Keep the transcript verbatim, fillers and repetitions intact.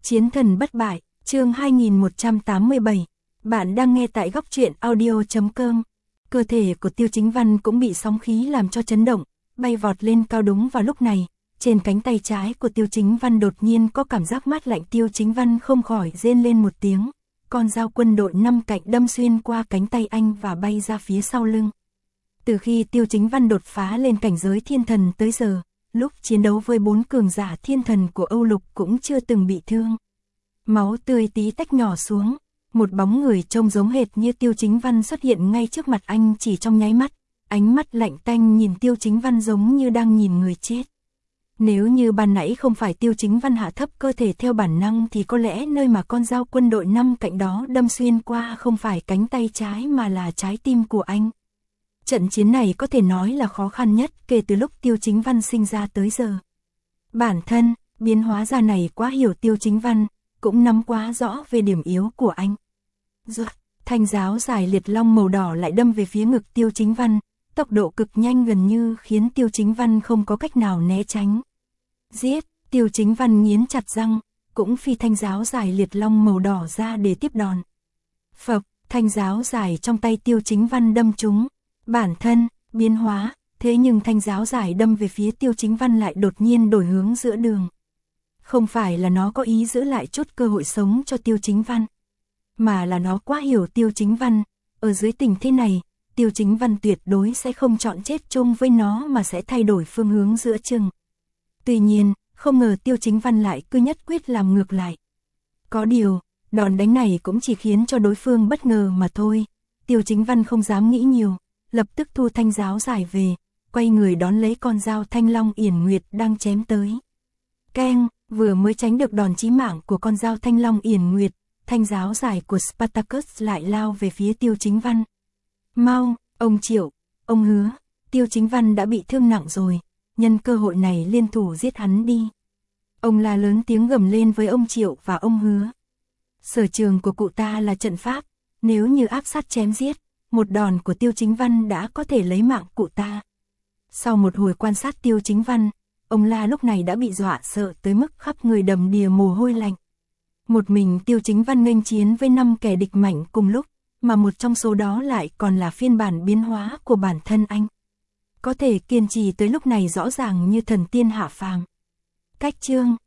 Chiến thần bất bại, chương hai nghìn một trăm tám mươi bảy. Bạn đang nghe tại góc truyện audio chấm com. Cơ thể của Tiêu Chính Văn cũng bị sóng khí làm cho chấn động, bay vọt lên cao. Đúng vào lúc này, trên cánh tay trái của Tiêu Chính Văn đột nhiên có cảm giác mát lạnh. Tiêu Chính Văn không khỏi rên lên một tiếng, con dao quân đội năm cạnh đâm xuyên qua cánh tay anh và bay ra phía sau lưng. Từ khi Tiêu Chính Văn đột phá lên cảnh giới thiên thần tới giờ, lúc chiến đấu với bốn cường giả thiên thần của Âu Lục cũng chưa từng bị thương. Máu tươi tí tách nhỏ xuống, một bóng người trông giống hệt như Tiêu Chính Văn xuất hiện ngay trước mặt anh chỉ trong nháy mắt, ánh mắt lạnh tanh nhìn Tiêu Chính Văn giống như đang nhìn người chết. Nếu như ban nãy không phải Tiêu Chính Văn hạ thấp cơ thể theo bản năng thì có lẽ nơi mà con dao quân đội năm cạnh đó đâm xuyên qua không phải cánh tay trái mà là trái tim của anh. Trận chiến này có thể nói là khó khăn nhất kể từ lúc Tiêu Chính Văn sinh ra tới giờ. Bản thân, biến hóa ra này quá hiểu Tiêu Chính Văn, cũng nắm quá rõ về điểm yếu của anh. Rồi, thanh giáo dài liệt long màu đỏ lại đâm về phía ngực Tiêu Chính Văn, tốc độ cực nhanh gần như khiến Tiêu Chính Văn không có cách nào né tránh. Giết, Tiêu Chính Văn nghiến chặt răng, cũng phi thanh giáo dài liệt long màu đỏ ra để tiếp đòn. Phộc, thanh giáo dài trong tay Tiêu Chính Văn đâm trúng. Bản thân, biến hóa, thế nhưng thanh giáo dài đâm về phía Tiêu Chính Văn lại đột nhiên đổi hướng giữa đường. Không phải là nó có ý giữ lại chút cơ hội sống cho Tiêu Chính Văn, mà là nó quá hiểu Tiêu Chính Văn, ở dưới tình thế này, Tiêu Chính Văn tuyệt đối sẽ không chọn chết chung với nó mà sẽ thay đổi phương hướng giữa chừng. Tuy nhiên, không ngờ Tiêu Chính Văn lại cứ nhất quyết làm ngược lại. Có điều, đòn đánh này cũng chỉ khiến cho đối phương bất ngờ mà thôi. Tiêu Chính Văn không dám nghĩ nhiều, lập tức thu thanh giáo dài về, quay người đón lấy con dao thanh long yển nguyệt đang chém tới. Keng, vừa mới tránh được đòn chí mạng của con dao thanh long yển nguyệt, thanh giáo dài của Spartacus lại lao về phía Tiêu Chính Văn. Mau, ông Triệu, ông Hứa, Tiêu Chính Văn đã bị thương nặng rồi, nhân cơ hội này liên thủ giết hắn đi. Ông la lớn tiếng gầm lên với ông Triệu và ông Hứa. Sở trường của cụ ta là trận pháp, nếu như áp sát chém giết, một đòn của Tiêu Chính Văn đã có thể lấy mạng cụ ta. Sau một hồi quan sát Tiêu Chính Văn, ông la lúc này đã bị dọa sợ tới mức khắp người đầm đìa mồ hôi lạnh. Một mình Tiêu Chính Văn nghênh chiến với năm kẻ địch mạnh cùng lúc, mà một trong số đó lại còn là phiên bản biến hóa của bản thân anh. Có thể kiên trì tới lúc này rõ ràng như thần tiên hạ phàm. Cách chương,